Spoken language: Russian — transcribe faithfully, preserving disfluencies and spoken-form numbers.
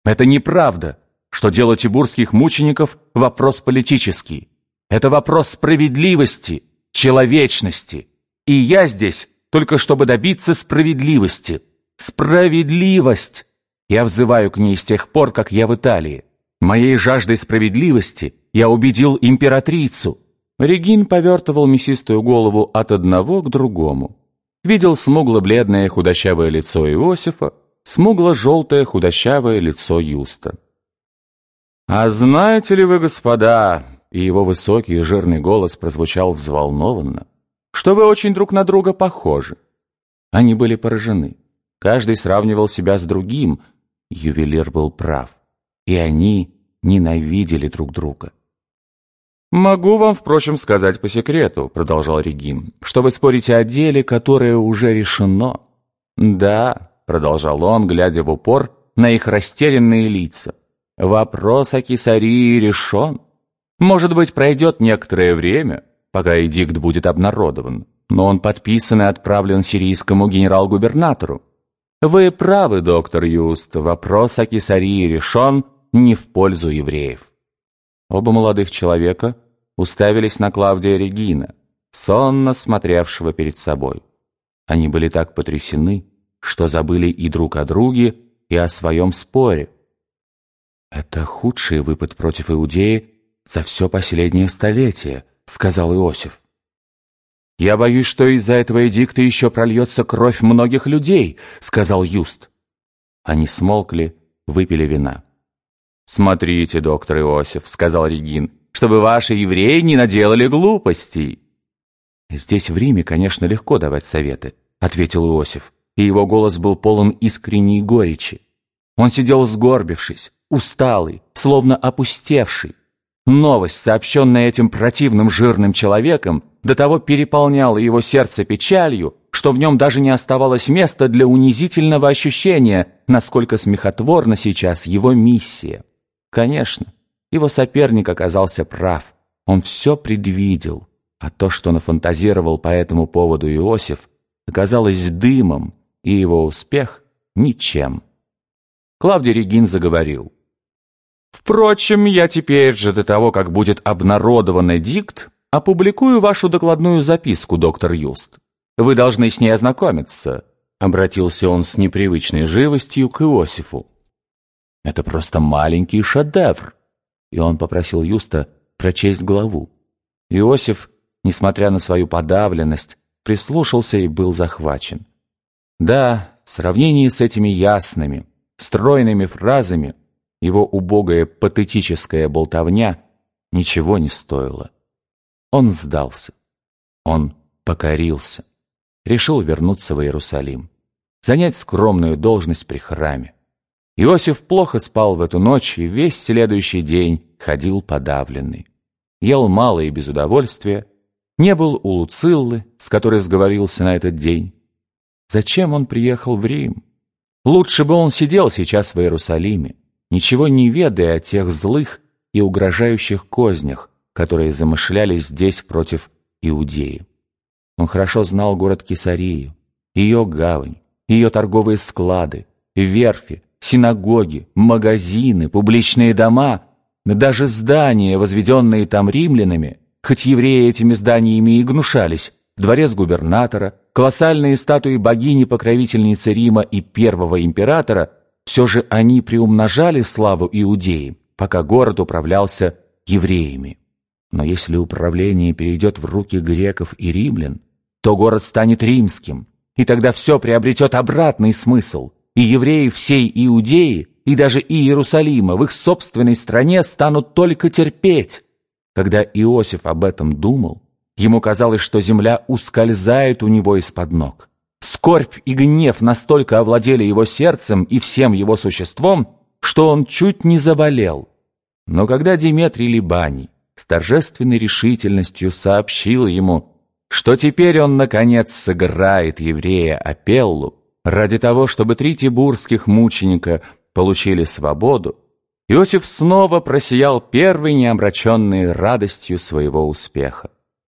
Это неправда, что дело тибурских мучеников – вопрос политический. Это вопрос справедливости, человечности. И я здесь только чтобы добиться справедливости. Справедливость! Я взываю к ней с тех пор, как я в Италии. Моей жаждой справедливости я убедил императрицу. Регин повертывал мясистую голову от одного к другому. Видел смугло-бледное худощавое лицо Иосифа, смугло-желтое худощавое лицо Юста. «А знаете ли вы, господа...» И его высокий и жирный голос прозвучал взволнованно, что вы очень друг на друга похожи. Они были поражены. Каждый сравнивал себя с другим. Ювелир был прав. И они ненавидели друг друга. «Могу вам, впрочем, сказать по секрету», — продолжал Регин, «что вы спорите о деле, которое уже решено». «Да», — продолжал он, глядя в упор на их растерянные лица, «вопрос о Кесарии решен. Может быть, пройдет некоторое время, пока эдикт будет обнародован, но он подписан и отправлен сирийскому генерал-губернатору. Вы правы, доктор Юст, вопрос о Кесарии решен не в пользу евреев». Оба молодых человека уставились на Клавдия Регина, сонно смотревшего перед собой. Они были так потрясены, что забыли и друг о друге, и о своем споре. «Это худший выпад против Иудеи за все последнее столетие», — сказал Иосиф. «Я боюсь, что из-за этого эдикта еще прольется кровь многих людей», — сказал Юст. Они смолкли, выпили вина. «Смотрите, доктор Иосиф», — сказал Регин, «чтобы ваши евреи не наделали глупостей». «Здесь, в Риме, конечно, легко давать советы», — ответил Иосиф, и его голос был полон искренней горечи. Он сидел сгорбившись, усталый, словно опустевший. Новость, сообщенная этим противным жирным человеком, до того переполняла его сердце печалью, что в нем даже не оставалось места для унизительного ощущения, насколько смехотворна сейчас его миссия. Конечно, его соперник оказался прав. Он все предвидел, а то, что нафантазировал по этому поводу Иосиф, оказалось дымом, и его успех — ничем. Клавдий Регин заговорил. «Впрочем, я теперь же, до того, как будет обнародован эдикт, опубликую вашу докладную записку, доктор Юст. Вы должны с ней ознакомиться», — обратился он с непривычной живостью к Иосифу. «Это просто маленький шедевр», и он попросил Юста прочесть главу. Иосиф, несмотря на свою подавленность, прислушался и был захвачен. Да, в сравнении с этими ясными, стройными фразами его убогая патетическая болтовня ничего не стоила. Он сдался. Он покорился. Решил вернуться в Иерусалим, занять скромную должность при храме. Иосиф плохо спал в эту ночь и весь следующий день ходил подавленный. Ел мало и без удовольствия, не был у Луциллы, с которой сговорился на этот день. Зачем он приехал в Рим? Лучше бы он сидел сейчас в Иерусалиме, ничего не ведая о тех злых и угрожающих кознях, которые замышлялись здесь против Иудеи. Он хорошо знал город Кесарию, ее гавань, ее торговые склады, верфи, синагоги, магазины, публичные дома, даже здания, возведенные там римлянами, хоть евреи этими зданиями и гнушались, дворец губернатора, колоссальные статуи богини-покровительницы Рима и первого императора, все же они приумножали славу Иудеи, пока город управлялся евреями. Но если управление перейдет в руки греков и римлян, то город станет римским, и тогда все приобретет обратный смысл, и евреи всей Иудеи, и даже и Иерусалима в их собственной стране станут только терпеть. Когда Иосиф об этом думал, ему казалось, что земля ускользает у него из-под ног. Скорбь и гнев настолько овладели его сердцем и всем его существом, что он чуть не заболел. Но когда Деметрий Либаний с торжественной решительностью сообщил ему, что теперь он, наконец, сыграет еврея Апеллу ради того, чтобы три тибурских мученика получили свободу, Иосиф снова просиял первой неомраченной радостью своего успеха.